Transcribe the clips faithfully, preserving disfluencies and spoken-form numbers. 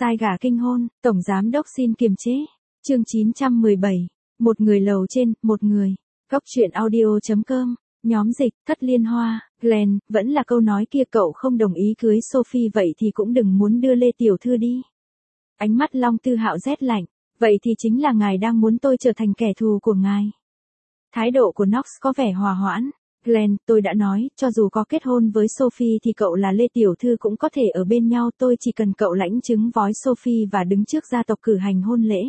Sai gà kinh hôn, Tổng Giám Đốc xin kiềm chế. Chương chín trăm mười bảy. Một người lầu trên, một người. Góc truyện audio.com. Nhóm dịch, Thất Liên Hoa, Glenn, vẫn là câu nói kia, cậu không đồng ý cưới Sophie vậy thì cũng đừng muốn đưa Lê Tiểu Thư đi. Ánh mắt Long Tư Hạo rét lạnh. Vậy thì chính là ngài đang muốn tôi trở thành kẻ thù của ngài. Thái độ của Knox có vẻ hòa hoãn. Glenn, tôi đã nói, cho dù có kết hôn với Sophie thì cậu là Lê Tiểu Thư cũng có thể ở bên nhau, tôi chỉ cần cậu lãnh chứng vói Sophie và đứng trước gia tộc cử hành hôn lễ.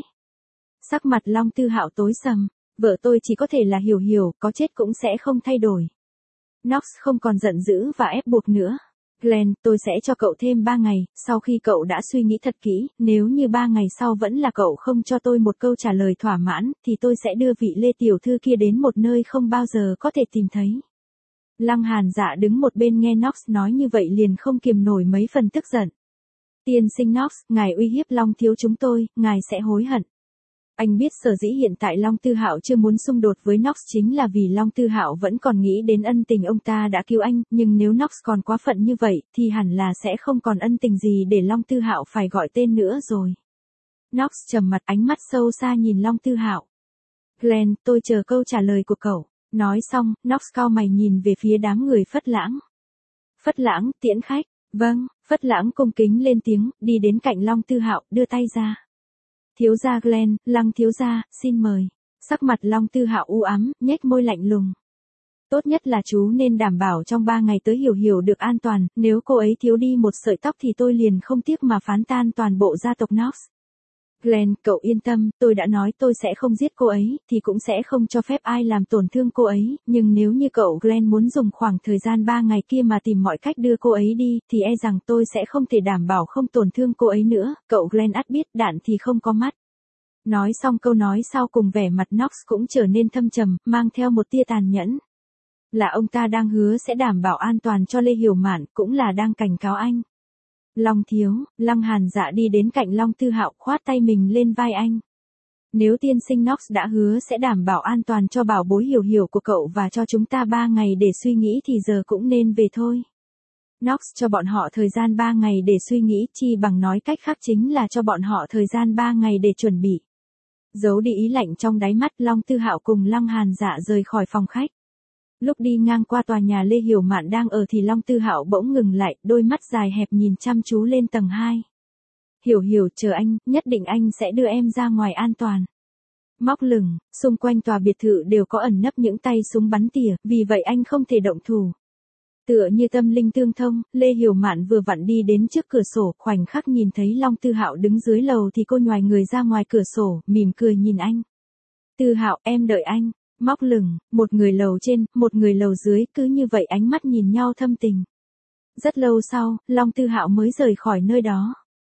Sắc mặt Long Tư Hạo tối sầm, vợ tôi chỉ có thể là Hiểu Hiểu, có chết cũng sẽ không thay đổi. Knox không còn giận dữ và ép buộc nữa. Glenn, tôi sẽ cho cậu thêm ba ngày, sau khi cậu đã suy nghĩ thật kỹ, nếu như ba ngày sau vẫn là cậu không cho tôi một câu trả lời thỏa mãn, thì tôi sẽ đưa vị Lê Tiểu Thư kia đến một nơi không bao giờ có thể tìm thấy. Lăng Hàn Dạ đứng một bên nghe Knox nói như vậy liền không kiềm nổi mấy phần tức giận. Tiên sinh Knox, ngài uy hiếp Long thiếu chúng tôi, ngài sẽ hối hận. Anh biết sở dĩ hiện tại Long Tư Hạo chưa muốn xung đột với Knox chính là vì Long Tư Hạo vẫn còn nghĩ đến ân tình ông ta đã cứu anh, nhưng nếu Knox còn quá phận như vậy, thì hẳn là sẽ không còn ân tình gì để Long Tư Hạo phải gọi tên nữa rồi. Knox trầm mặt, ánh mắt sâu xa nhìn Long Tư Hạo. Glenn, tôi chờ câu trả lời của cậu. Nói xong, Knox cau mày nhìn về phía đám người Phất Lãng. Phất Lãng, tiễn khách. Vâng, Phất Lãng cung kính lên tiếng, đi đến cạnh Long Tư Hạo, đưa tay ra. Thiếu gia Glenn, Lăng thiếu gia, xin mời. Sắc mặt Long Tư Hạo u ám, nhếch môi lạnh lùng. Tốt nhất là chú nên đảm bảo trong ba ngày tới Hiểu Hiểu được an toàn, nếu cô ấy thiếu đi một sợi tóc thì tôi liền không tiếc mà phán tan toàn bộ gia tộc Knox. Glenn, cậu yên tâm, tôi đã nói tôi sẽ không giết cô ấy, thì cũng sẽ không cho phép ai làm tổn thương cô ấy, nhưng nếu như cậu Glenn muốn dùng khoảng thời gian ba ngày kia mà tìm mọi cách đưa cô ấy đi, thì e rằng tôi sẽ không thể đảm bảo không tổn thương cô ấy nữa, cậu Glenn ắt biết đạn thì không có mắt. Nói xong câu nói sau cùng vẻ mặt Knox cũng trở nên thâm trầm, mang theo một tia tàn nhẫn. Là ông ta đang hứa sẽ đảm bảo an toàn cho Lê Hiểu Mạn, cũng là đang cảnh cáo anh. Long thiếu, Lăng Hàn Dạ đi đến cạnh Long Tư Hạo, khoát tay mình lên vai anh. Nếu tiên sinh Knox đã hứa sẽ đảm bảo an toàn cho bảo bối Hiểu Hiểu của cậu và cho chúng ta ba ngày để suy nghĩ thì giờ cũng nên về thôi. Knox cho bọn họ thời gian ba ngày để suy nghĩ, chi bằng nói cách khác chính là cho bọn họ thời gian ba ngày để chuẩn bị. Giấu đi ý lạnh trong đáy mắt, Long Tư Hạo cùng Lăng Hàn Dạ rời khỏi phòng khách. Lúc đi ngang qua tòa nhà Lê Hiểu Mạn đang ở thì Long Tư Hạo bỗng ngừng lại, đôi mắt dài hẹp nhìn chăm chú lên tầng hai. Hiểu Hiểu, chờ anh, nhất định anh sẽ đưa em ra ngoài an toàn. Móc lửng, xung quanh tòa biệt thự đều có ẩn nấp những tay súng bắn tỉa, vì vậy anh không thể động thủ. Tựa như tâm linh tương thông, Lê Hiểu Mạn vừa vặn đi đến trước cửa sổ, khoảnh khắc nhìn thấy Long Tư Hạo đứng dưới lầu thì cô nhoài người ra ngoài cửa sổ, mỉm cười nhìn anh. Tư Hạo, em đợi anh. Móc lửng, một người lầu trên, một người lầu dưới, cứ như vậy ánh mắt nhìn nhau thâm tình. Rất lâu sau, Long Tư Hạo mới rời khỏi nơi đó.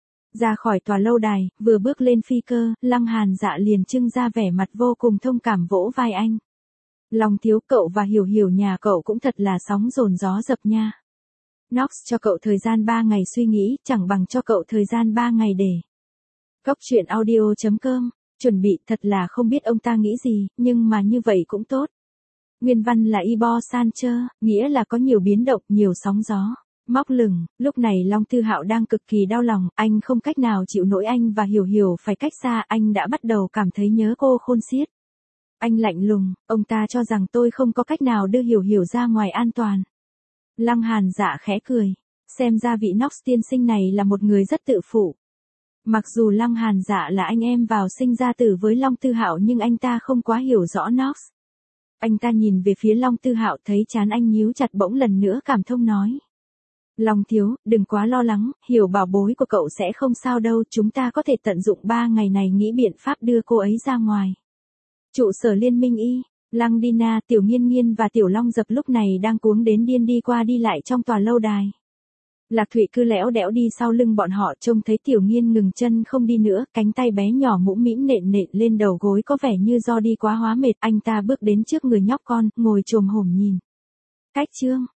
Ra khỏi tòa lâu đài, vừa bước lên phi cơ, Lăng Hàn Dạ liền trưng ra vẻ mặt vô cùng thông cảm vỗ vai anh. Long thiếu, cậu và Hiểu Hiểu nhà cậu cũng thật là sóng dồn gió dập nha. Knox cho cậu thời gian ba ngày suy nghĩ, chẳng bằng cho cậu thời gian ba ngày để. Góc truyện audio.com. Chuẩn bị, thật là không biết ông ta nghĩ gì, nhưng mà như vậy cũng tốt. Nguyên văn là Ibo Sancher, nghĩa là có nhiều biến động, nhiều sóng gió. Móc lửng, lúc này Long Tư Hạo đang cực kỳ đau lòng, anh không cách nào chịu nổi anh và Hiểu Hiểu phải cách xa, anh đã bắt đầu cảm thấy nhớ cô khôn xiết. Anh lạnh lùng, ông ta cho rằng tôi không có cách nào đưa Hiểu Hiểu ra ngoài an toàn. Lăng Hàn Dạ khẽ cười, xem ra vị Knox tiên sinh này là một người rất tự phụ. Mặc dù Lăng Hàn Dạ là anh em vào sinh ra tử với Long Tư Hạo nhưng anh ta không quá hiểu rõ Knox. Anh ta nhìn về phía Long Tư Hạo thấy trán anh nhíu chặt, bỗng lần nữa cảm thông nói. Long thiếu, đừng quá lo lắng, Hiểu bảo bối của cậu sẽ không sao đâu, chúng ta có thể tận dụng ba ngày này nghĩ biện pháp đưa cô ấy ra ngoài. Trụ sở Liên minh Y, Lăng Dina, Tiểu Nghiên Nghiên và Tiểu Long Dập lúc này đang cuống đến điên đi qua đi lại trong tòa lâu đài. Lạc Thụy cứ lẽo đẽo đi sau lưng bọn họ, trông thấy Tiểu Nghiên ngừng chân không đi nữa, cánh tay bé nhỏ mũm mĩm nện nện lên đầu gối có vẻ như do đi quá hóa mệt, anh ta bước đến trước người nhóc con, ngồi chồm hổm nhìn. Cách chương,